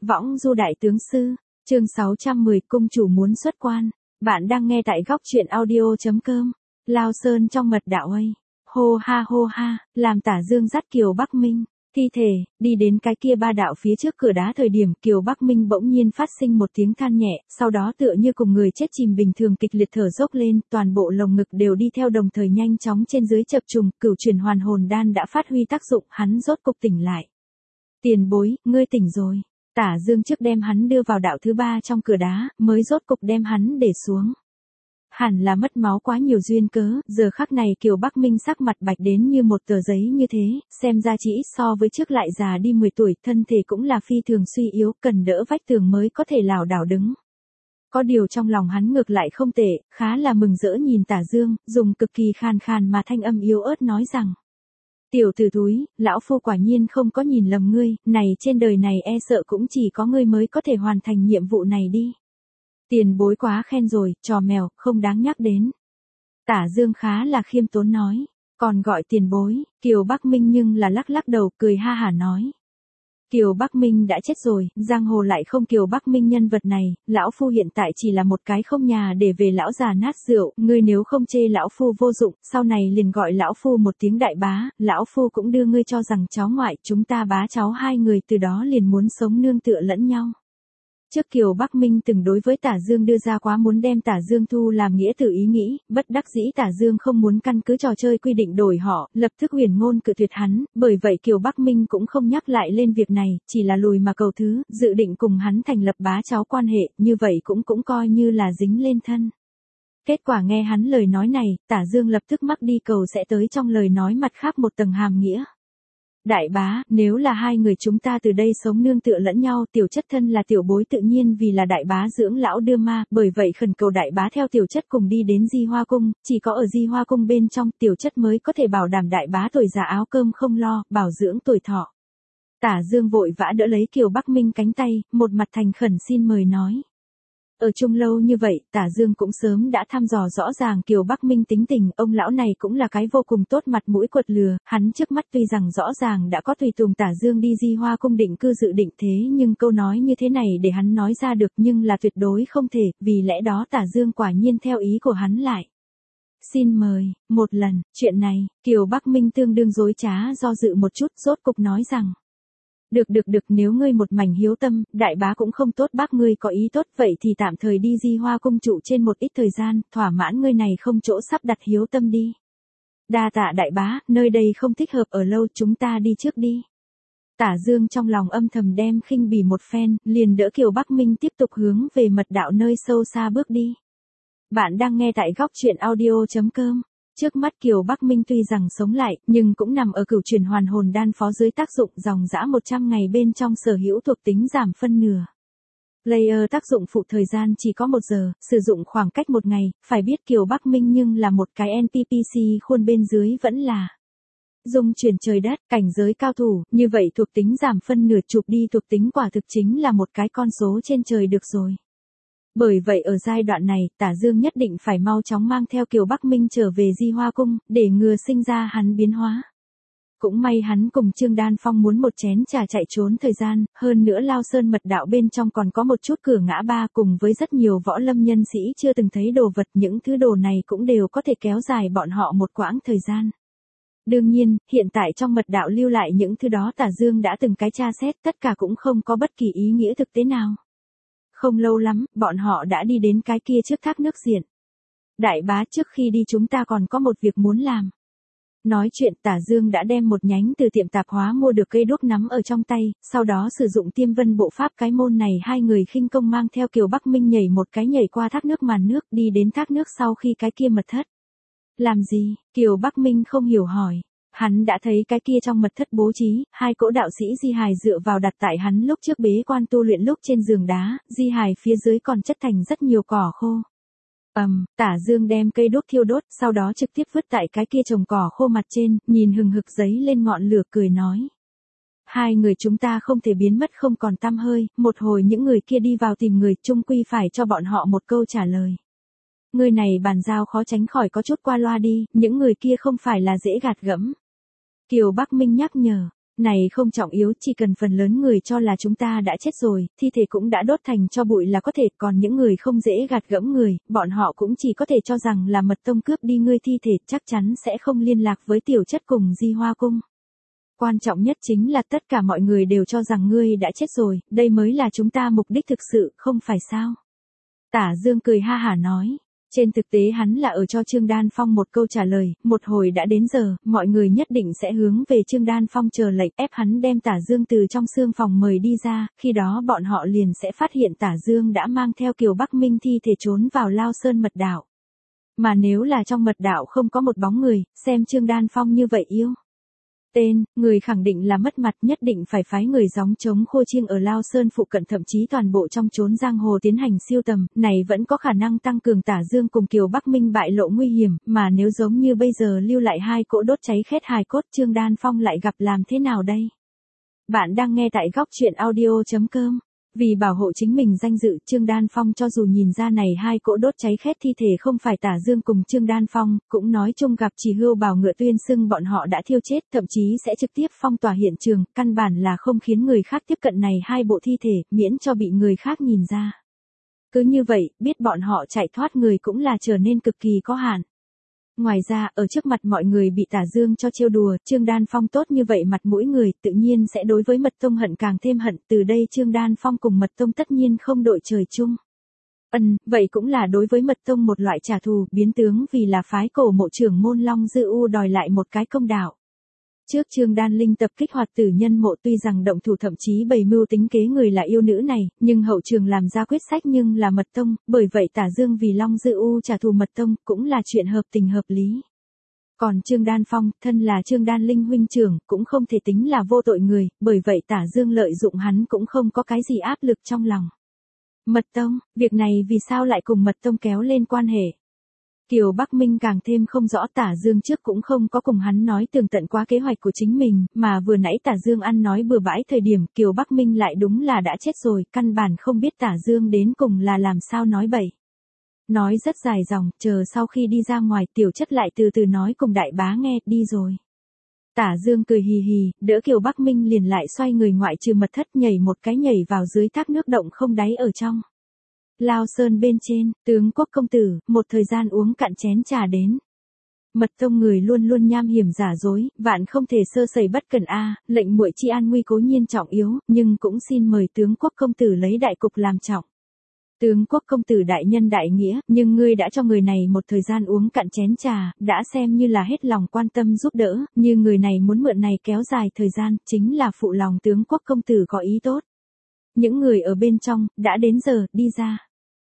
Võng du đại tướng sư, chương 610 cung chủ muốn xuất quan. Bạn đang nghe tại góc truyện audio.com. Lao Sơn trong mật đạo ơi. Hô ha, làm Tả Dương dắt Kiều Bắc Minh, thi thể, đi đến cái kia ba đạo phía trước cửa đá thời điểm Kiều Bắc Minh bỗng nhiên phát sinh một tiếng than nhẹ, sau đó tựa như cùng người chết chìm bình thường kịch liệt thở dốc lên, toàn bộ lồng ngực đều đi theo đồng thời nhanh chóng trên dưới chập trùng, cửu chuyển hoàn hồn đan đã phát huy tác dụng, hắn rốt cục tỉnh lại. Tiền bối, ngươi tỉnh rồi. Tả Dương trước đem hắn đưa vào đạo thứ ba trong cửa đá, mới rốt cục đem hắn để xuống. Hẳn là mất máu quá nhiều duyên cớ, giờ khắc này Kiều Bắc Minh sắc mặt bạch đến như một tờ giấy như thế, xem ra chỉ so với trước lại già đi 10 tuổi, thân thể cũng là phi thường suy yếu, cần đỡ vách tường mới có thể lảo đảo đứng. Có điều trong lòng hắn ngược lại không tệ, khá là mừng rỡ nhìn Tả Dương, dùng cực kỳ khàn khàn mà thanh âm yếu ớt nói rằng: Tiểu tử thúi, lão phu quả nhiên không có nhìn lầm ngươi, này trên đời này e sợ cũng chỉ có ngươi mới có thể hoàn thành nhiệm vụ này đi. Tiền bối quá khen rồi, trò mèo, không đáng nhắc đến. Tả Dương khá là khiêm tốn nói, còn gọi tiền bối, Kiều Bắc Minh nhưng là lắc lắc đầu cười ha hả nói. Kiều Bắc Minh đã chết rồi, giang hồ lại không Kiều Bắc Minh nhân vật này, lão phu hiện tại chỉ là một cái không nhà để về lão già nát rượu, ngươi nếu không chê lão phu vô dụng, sau này liền gọi lão phu một tiếng đại bá, lão phu cũng đưa ngươi cho rằng cháu ngoại, chúng ta bá cháu hai người từ đó liền muốn sống nương tựa lẫn nhau. Trước Kiều Bắc Minh từng đối với Tả Dương đưa ra quá muốn đem Tả Dương thu làm nghĩa tử ý nghĩ, bất đắc dĩ Tả Dương không muốn căn cứ trò chơi quy định đổi họ, lập tức huyền ngôn cự tuyệt hắn, bởi vậy Kiều Bắc Minh cũng không nhắc lại lên việc này, chỉ là lùi mà cầu thứ, dự định cùng hắn thành lập bá cháu quan hệ, như vậy cũng coi như là dính lên thân. Kết quả nghe hắn lời nói này, Tả Dương lập tức mắc đi cầu sẽ tới trong lời nói mặt khác một tầng hàm nghĩa. Đại bá, nếu là hai người chúng ta từ đây sống nương tựa lẫn nhau, tiểu chất thân là tiểu bối tự nhiên vì là đại bá dưỡng lão đưa ma, bởi vậy khẩn cầu đại bá theo tiểu chất cùng đi đến Di Hoa Cung, chỉ có ở Di Hoa Cung bên trong tiểu chất mới có thể bảo đảm đại bá tuổi già áo cơm không lo, bảo dưỡng tuổi thọ. Tả Dương vội vã đỡ lấy Kiều Bắc Minh cánh tay, một mặt thành khẩn xin mời nói. Ở chung lâu như vậy, Tả Dương cũng sớm đã thăm dò rõ ràng Kiều Bắc Minh tính tình, ông lão này cũng là cái vô cùng tốt mặt mũi quật lừa, hắn trước mắt tuy rằng rõ ràng đã có tùy tùng Tả Dương đi Di Hoa Cung định cư dự định thế nhưng câu nói như thế này để hắn nói ra được nhưng là tuyệt đối không thể, vì lẽ đó Tả Dương quả nhiên theo ý của hắn lại. Xin mời, một lần, chuyện này, Kiều Bắc Minh tương đương dối trá do dự một chút rốt cục nói rằng. Được, nếu ngươi một mảnh hiếu tâm, đại bá cũng không tốt bác ngươi có ý tốt vậy thì tạm thời đi Di Hoa Cung trụ trên một ít thời gian, thỏa mãn ngươi này không chỗ sắp đặt hiếu tâm đi. Đa tạ đại bá, nơi đây không thích hợp ở lâu chúng ta đi trước đi. Tả Dương trong lòng âm thầm đem khinh bỉ một phen, liền đỡ Kiều Bắc Minh tiếp tục hướng về mật đạo nơi sâu xa bước đi. Bạn đang nghe tại góc truyện audio.com. Trước mắt Kiều Bắc Minh tuy rằng sống lại, nhưng cũng nằm ở cửu chuyển hoàn hồn đan phó dưới tác dụng dòng dã 100 ngày bên trong sở hữu thuộc tính giảm phân nửa. Layer tác dụng phụ thời gian chỉ có 1 giờ, sử dụng khoảng cách 1 ngày, phải biết Kiều Bắc Minh nhưng là một cái NPPC khuôn bên dưới vẫn là dung chuyển trời đất, cảnh giới cao thủ, như vậy thuộc tính giảm phân nửa chụp đi thuộc tính quả thực chính là một cái con số trên trời được rồi. Bởi vậy ở giai đoạn này, Tả Dương nhất định phải mau chóng mang theo Kiều Bắc Minh trở về Di Hoa Cung, để ngừa sinh ra hắn biến hóa. Cũng may hắn cùng Trương Đan Phong muốn một chén trà chạy trốn thời gian, hơn nữa Lao Sơn mật đạo bên trong còn có một chút cửa ngã ba cùng với rất nhiều võ lâm nhân sĩ chưa từng thấy đồ vật, những thứ đồ này cũng đều có thể kéo dài bọn họ một quãng thời gian. Đương nhiên, hiện tại trong mật đạo lưu lại những thứ đó Tả Dương đã từng cái tra xét, tất cả cũng không có bất kỳ ý nghĩa thực tế nào. Không lâu lắm, bọn họ đã đi đến cái kia trước thác nước diện. Đại bá trước khi đi chúng ta còn có một việc muốn làm. Nói chuyện Tả Dương đã đem một nhánh từ tiệm tạp hóa mua được cây đuốc nắm ở trong tay, sau đó sử dụng Tiêm Vân bộ pháp cái môn này hai người khinh công mang theo Kiều Bắc Minh nhảy một cái nhảy qua thác nước màn nước đi đến thác nước sau khi cái kia mật thất. Làm gì? Kiều Bắc Minh không hiểu hỏi. Hắn đã thấy cái kia trong mật thất bố trí, hai cỗ đạo sĩ di hài dựa vào đặt tại hắn lúc trước bế quan tu luyện lúc trên giường đá, di hài phía dưới còn chất thành rất nhiều cỏ khô. Tả Dương đem cây đuốc thiêu đốt, sau đó trực tiếp vứt tại cái kia trồng cỏ khô mặt trên, nhìn hừng hực giấy lên ngọn lửa cười nói. Hai người chúng ta không thể biến mất không còn tăm hơi, một hồi những người kia đi vào tìm người, chung quy phải cho bọn họ một câu trả lời. Người này bàn giao khó tránh khỏi có chút qua loa đi, những người kia không phải là dễ gạt gẫm. Kiều Bắc Minh nhắc nhở, Này không trọng yếu, chỉ cần phần lớn người cho là chúng ta đã chết rồi, thi thể cũng đã đốt thành tro bụi là có thể, còn những người không dễ gạt gẫm người, bọn họ cũng chỉ có thể cho rằng là mật tông cướp đi ngươi thi thể, chắc chắn sẽ không liên lạc với tiểu chất cùng Di Hoa Cung. Quan trọng nhất chính là tất cả mọi người đều cho rằng ngươi đã chết rồi, đây mới là chúng ta mục đích thực sự, không phải sao? Tả Dương cười ha hả nói. Trên thực tế hắn là ở cho Trương Đan Phong một câu trả lời, một hồi đã đến giờ, mọi người nhất định sẽ hướng về Trương Đan Phong chờ lệnh ép hắn đem Tả Dương từ trong xương phòng mời đi ra, khi đó bọn họ liền sẽ phát hiện Tả Dương đã mang theo Kiều Bắc Minh thi thể trốn vào Lao Sơn mật đạo. Mà nếu là trong mật đạo không có một bóng người, xem Trương Đan Phong như vậy yêu. Tên, người khẳng định là mất mặt, nhất định phải phái người gióng trống khô chiêng ở Lao Sơn phụ cận, thậm chí toàn bộ trong chốn giang hồ tiến hành siêu tầm, này vẫn có khả năng tăng cường Tả Dương cùng Kiều Bắc Minh bại lộ nguy hiểm, mà nếu giống như bây giờ lưu lại hai cỗ đốt cháy khét hài cốt, Trương Đan Phong lại gặp làm thế nào đây? Bạn đang nghe tại góc truyện audio.com. Vì bảo hộ chính mình danh dự, Trương Đan Phong cho dù nhìn ra này hai cỗ đốt cháy khét thi thể không phải Tả Dương cùng Trương Đan Phong, cũng nói chung gặp chỉ hưu bảo ngựa tuyên xưng bọn họ đã thiêu chết, thậm chí sẽ trực tiếp phong tỏa hiện trường, căn bản là không khiến người khác tiếp cận này hai bộ thi thể, miễn cho bị người khác nhìn ra. Cứ như vậy, biết bọn họ chạy thoát người cũng là trở nên cực kỳ có hạn. Ngoài ra, ở trước mặt mọi người bị Tả Dương cho trêu đùa, Trương Đan Phong tốt như vậy mặt mũi người, tự nhiên sẽ đối với Mật Tông hận càng thêm hận, từ đây Trương Đan Phong cùng Mật Tông tất nhiên không đội trời chung. Vậy cũng là đối với Mật Tông một loại trả thù, biến tướng vì là phái cổ mộ trưởng môn Long Dư U đòi lại một cái công đạo. Trước Trương Đan Linh tập kích hoạt tử nhân mộ, tuy rằng động thủ thậm chí bày mưu tính kế người là yêu nữ này, nhưng hậu trường làm ra quyết sách nhưng là Mật Tông, bởi vậy Tả Dương vì Long Dư U trả thù Mật Tông, cũng là chuyện hợp tình hợp lý. Còn Trương Đan Phong, thân là Trương Đan Linh huynh trưởng, cũng không thể tính là vô tội người, bởi vậy Tả Dương lợi dụng hắn cũng không có cái gì áp lực trong lòng. Mật Tông, việc này vì sao lại cùng Mật Tông kéo lên quan hệ? Kiều Bắc Minh càng thêm không rõ, Tả Dương trước cũng không có cùng hắn nói tường tận quá kế hoạch của chính mình, mà vừa nãy Tả Dương ăn nói bừa bãi thời điểm Kiều Bắc Minh lại đúng là đã chết rồi, căn bản không biết Tả Dương đến cùng là làm sao nói bậy. Nói rất dài dòng, chờ sau khi đi ra ngoài tiểu chất lại từ từ nói cùng đại bá nghe, đi rồi. Tả Dương cười hì hì, đỡ Kiều Bắc Minh liền lại xoay người ngoại trừ mật thất nhảy một cái nhảy vào dưới thác nước động không đáy ở trong. Lao Sơn bên trên, tướng quốc công tử, một thời gian uống cạn chén trà đến. Mật Tông người luôn luôn nham hiểm giả dối, vạn không thể sơ sẩy bất cẩn lệnh muội chi an nguy cố nhiên trọng yếu, nhưng cũng xin mời tướng quốc công tử lấy đại cục làm trọng. Tướng quốc công tử đại nhân đại nghĩa, nhưng ngươi đã cho người này một thời gian uống cạn chén trà, đã xem như là hết lòng quan tâm giúp đỡ, như người này muốn mượn này kéo dài thời gian, chính là phụ lòng tướng quốc công tử có ý tốt. Những người ở bên trong, đã đến giờ, đi ra.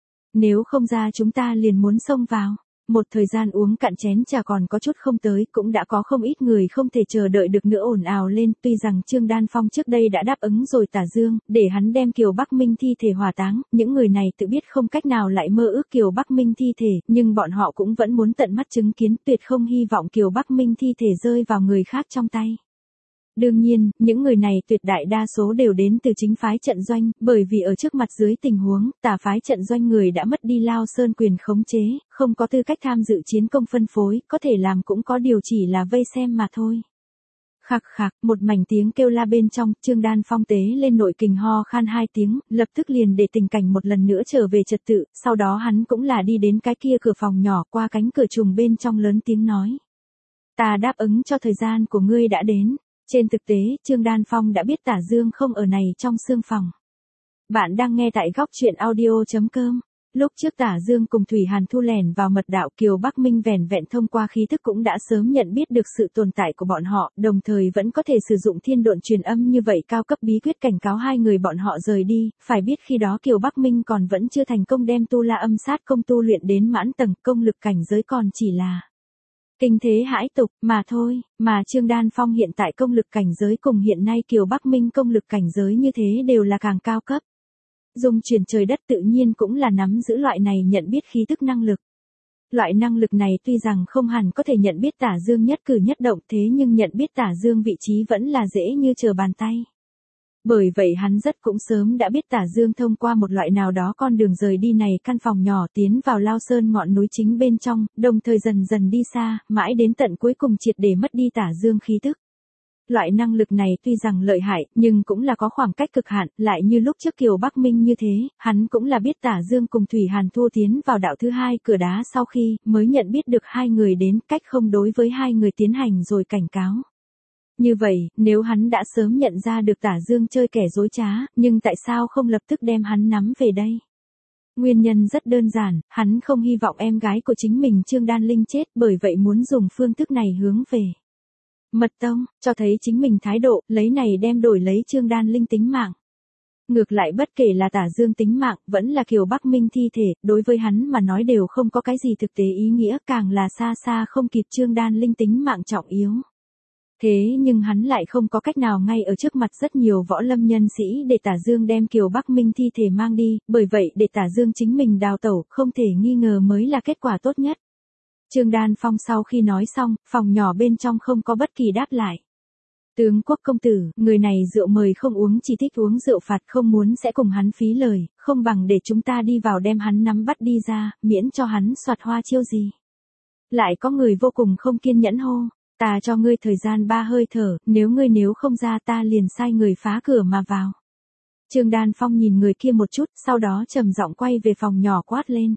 Nếu không ra chúng ta liền muốn xông vào. Một thời gian uống cạn chén trà còn có chút không tới, cũng đã có không ít người không thể chờ đợi được nữa ồn ào lên, tuy rằng Trương Đan Phong trước đây đã đáp ứng rồi Tả Dương, để hắn đem Kiều Bắc Minh thi thể hỏa táng, những người này tự biết không cách nào lại mơ ước Kiều Bắc Minh thi thể, nhưng bọn họ cũng vẫn muốn tận mắt chứng kiến, tuyệt không hy vọng Kiều Bắc Minh thi thể rơi vào người khác trong tay. Đương nhiên, những người này tuyệt đại đa số đều đến từ chính phái trận doanh, bởi vì ở trước mặt dưới tình huống, Tả phái trận doanh người đã mất đi Lao Sơn quyền khống chế, không có tư cách tham dự chiến công phân phối, có thể làm cũng có điều chỉ là vây xem mà thôi. Khạc khạc, một mảnh tiếng kêu la bên trong, Trương Đan Phong tế lên nội kình ho khan 2 tiếng, lập tức liền để tình cảnh một lần nữa trở về trật tự, sau đó hắn cũng là đi đến cái kia cửa phòng nhỏ, qua cánh cửa trùng bên trong lớn tiếng nói. Ta đáp ứng cho thời gian của ngươi đã đến. Trên thực tế, Trương Đan Phong đã biết Tả Dương không ở này trong xương phòng. Bạn đang nghe tại góc truyện audio.com. Lúc trước Tả Dương cùng Thủy Hàn Thu lẻn vào mật đạo, Kiều Bắc Minh vẻn vẹn thông qua khí thức cũng đã sớm nhận biết được sự tồn tại của bọn họ, đồng thời vẫn có thể sử dụng thiên độn truyền âm như vậy cao cấp bí quyết cảnh cáo hai người bọn họ rời đi, phải biết khi đó Kiều Bắc Minh còn vẫn chưa thành công đem tu la âm sát công tu luyện đến mãn tầng, công lực cảnh giới còn chỉ là kinh thế hãi tục, mà thôi, mà Trương Đan Phong hiện tại công lực cảnh giới cùng hiện nay Kiều Bắc Minh công lực cảnh giới như thế đều là càng cao cấp. Dung chuyển trời đất tự nhiên cũng là nắm giữ loại này nhận biết khí tức năng lực. Loại năng lực này tuy rằng không hẳn có thể nhận biết Tả Dương nhất cử nhất động thế nhưng nhận biết Tả Dương vị trí vẫn là dễ như trở bàn tay. Bởi vậy hắn rất cũng sớm đã biết Tả Dương thông qua một loại nào đó con đường rời đi này căn phòng nhỏ tiến vào Lao Sơn ngọn núi chính bên trong, đồng thời dần dần đi xa, mãi đến tận cuối cùng triệt để mất đi Tả Dương khí tức. Loại năng lực này tuy rằng lợi hại, nhưng cũng là có khoảng cách cực hạn, lại như lúc trước Kiều Bắc Minh như thế, hắn cũng là biết Tả Dương cùng Thủy Hàn thua tiến vào đạo thứ hai cửa đá sau khi, mới nhận biết được hai người đến cách không đối với hai người tiến hành rồi cảnh cáo. Như vậy, nếu hắn đã sớm nhận ra được Tả Dương chơi kẻ dối trá, nhưng tại sao không lập tức đem hắn nắm về đây? Nguyên nhân rất đơn giản, hắn không hy vọng em gái của chính mình Trương Đan Linh chết, bởi vậy muốn dùng phương thức này hướng về Mật Tông, cho thấy chính mình thái độ, lấy này đem đổi lấy Trương Đan Linh tính mạng. Ngược lại bất kể là Tả Dương tính mạng, vẫn là Kiều Bắc Minh thi thể, đối với hắn mà nói đều không có cái gì thực tế ý nghĩa, càng là xa xa không kịp Trương Đan Linh tính mạng trọng yếu. Thế nhưng hắn lại không có cách nào ngay ở trước mặt rất nhiều võ lâm nhân sĩ để Tả Dương đem Kiều Bắc Minh thi thể mang đi, bởi vậy để Tả Dương chính mình đào tẩu, không thể nghi ngờ mới là kết quả tốt nhất. Trương Đan Phong sau khi nói xong, phòng nhỏ bên trong không có bất kỳ đáp lại. Tướng quốc công tử, người này rượu mời không uống, chỉ thích uống rượu phạt, không muốn sẽ cùng hắn phí lời, không bằng để chúng ta đi vào đem hắn nắm bắt đi ra, miễn cho hắn soạt hoa chiêu gì. Lại có người vô cùng không kiên nhẫn hô, ta cho ngươi thời gian 3 hơi thở, nếu không ra ta liền sai người phá cửa mà vào. Trương Đan Phong nhìn người kia một chút, sau đó trầm giọng quay về phòng nhỏ quát lên.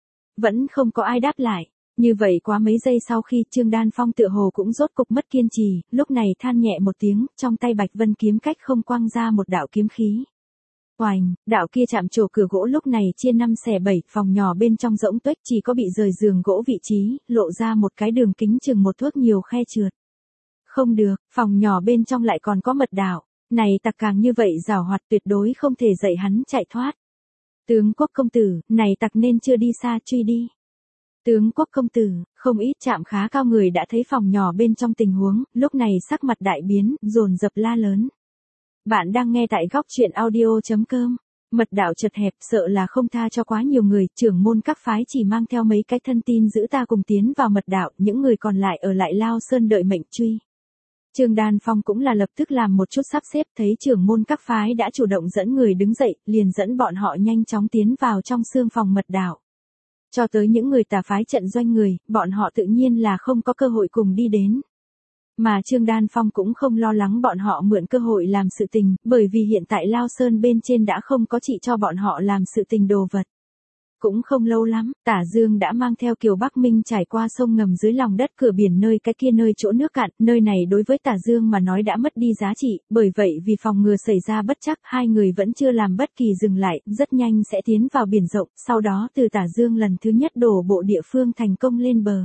Vẫn không có ai đáp lại. Như vậy quá mấy giây sau khi Trương Đan Phong tựa hồ cũng rốt cục mất kiên trì, lúc này than nhẹ một tiếng, trong tay Bạch Vân kiếm cách không quăng ra một đạo kiếm khí. Oành, đạo kia chạm trổ cửa gỗ lúc này chia 5 xẻ 7, phòng nhỏ bên trong rỗng tuếch chỉ có bị rời giường gỗ vị trí, lộ ra một cái đường kính chừng một thước nhiều khe trượt. Không được, phòng nhỏ bên trong lại còn có mật đạo, này tặc càng như vậy giảo hoạt tuyệt đối không thể dạy hắn chạy thoát. Tướng quốc công tử, này tặc nên chưa đi xa truy đi. Tướng quốc công tử, không ít chạm khá cao người đã thấy phòng nhỏ bên trong tình huống, lúc này sắc mặt đại biến, dồn dập la lớn. Bạn đang nghe tại góc truyện audio.com. Mật đạo chật hẹp, sợ là không tha cho quá nhiều người, trưởng môn các phái chỉ mang theo mấy cái thân tin giữ ta cùng tiến vào mật đạo, những người còn lại ở lại Lao Sơn đợi mệnh truy. Trương Đan Phong cũng là lập tức làm một chút sắp xếp, thấy trưởng môn các phái đã chủ động dẫn người đứng dậy, liền dẫn bọn họ nhanh chóng tiến vào trong xương phòng mật đạo. Cho tới những người tà phái trận doanh người, bọn họ tự nhiên là không có cơ hội cùng đi đến. Mà Trương Đan Phong cũng không lo lắng bọn họ mượn cơ hội làm sự tình, bởi vì hiện tại Lao Sơn bên trên đã không có chỉ cho bọn họ làm sự tình đồ vật. Cũng không lâu lắm, Tả Dương đã mang theo Kiều Bắc Minh trải qua sông ngầm dưới lòng đất cửa biển nơi cái kia nơi chỗ nước cạn, nơi này đối với Tả Dương mà nói đã mất đi giá trị, bởi vậy vì phòng ngừa xảy ra bất trắc, hai người vẫn chưa làm bất kỳ dừng lại, rất nhanh sẽ tiến vào biển rộng, sau đó từ Tả Dương lần thứ nhất đổ bộ địa phương thành công lên bờ.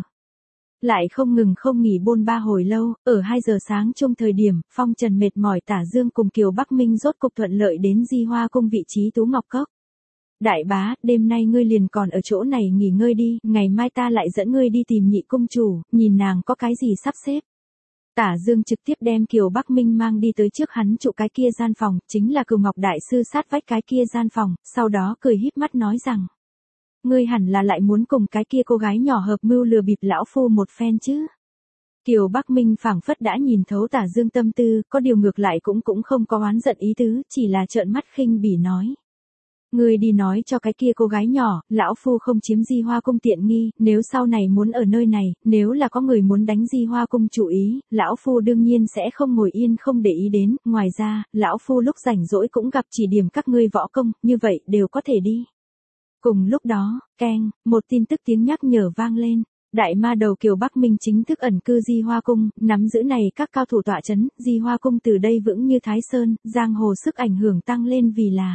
Lại không ngừng không nghỉ bôn ba hồi lâu, ở 2 giờ sáng chung thời điểm, phong trần mệt mỏi Tả Dương cùng Kiều Bắc Minh rốt cục thuận lợi đến Di Hoa cung vị trí Tú Ngọc Cốc. Đại bá, đêm nay ngươi liền còn ở chỗ này nghỉ ngơi đi, ngày mai ta lại dẫn ngươi đi tìm nhị cung chủ, nhìn nàng có cái gì sắp xếp. Tả Dương trực tiếp đem Kiều Bắc Minh mang đi tới trước hắn trụ cái kia gian phòng, chính là Cửu Ngọc Đại Sư sát vách cái kia gian phòng, sau đó cười híp mắt nói rằng. Ngươi hẳn là lại muốn cùng cái kia cô gái nhỏ hợp mưu lừa bịp lão phu một phen chứ. Kiều Bắc Minh phảng phất đã nhìn thấu Tả Dương tâm tư, có điều ngược lại cũng không có oán giận ý tứ, chỉ là trợn mắt khinh bỉ nói. Ngươi đi nói cho cái kia cô gái nhỏ, lão phu không chiếm Di Hoa cung tiện nghi, nếu sau này muốn ở nơi này, nếu là có người muốn đánh Di Hoa cung chủ ý, lão phu đương nhiên sẽ không ngồi yên không để ý đến, ngoài ra, lão phu lúc rảnh rỗi cũng gặp chỉ điểm các ngươi võ công, như vậy đều có thể đi. Cùng lúc đó, keng, một tin tức tiếng nhắc nhở vang lên. Đại ma đầu Kiều Bắc Minh chính thức ẩn cư Di Hoa cung, nắm giữ này các cao thủ tọa chấn, Di Hoa cung từ đây vững như Thái Sơn, giang hồ sức ảnh hưởng tăng lên vì là.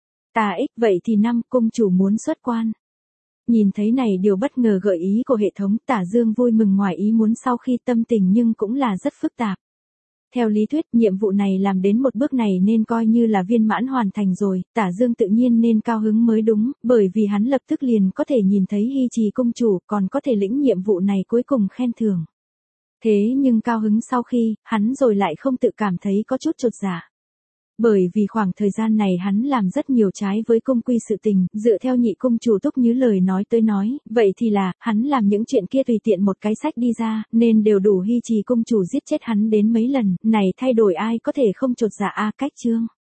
Tà ích, vậy thì năm cung chủ muốn xuất quan. Nhìn thấy này điều bất ngờ gợi ý của hệ thống, Tả Dương vui mừng ngoài ý muốn sau khi tâm tình nhưng cũng là rất phức tạp. Theo lý thuyết, nhiệm vụ này làm đến một bước này nên coi như là viên mãn hoàn thành rồi, Tả Dương tự nhiên nên cao hứng mới đúng, bởi vì hắn lập tức liền có thể nhìn thấy Hy Trì cung chủ, còn có thể lĩnh nhiệm vụ này cuối cùng khen thưởng. Thế nhưng cao hứng sau khi, hắn rồi lại không tự cảm thấy có chút chột dạ. Bởi vì khoảng thời gian này hắn làm rất nhiều trái với cung quy sự tình, dựa theo nhị cung chủ Túc Như lời nói tới nói, vậy thì là, hắn làm những chuyện kia tùy tiện một cái sách đi ra, nên đều đủ Hy Trì cung chủ giết chết hắn đến mấy lần, này thay đổi ai có thể không chột dạ a cách chương.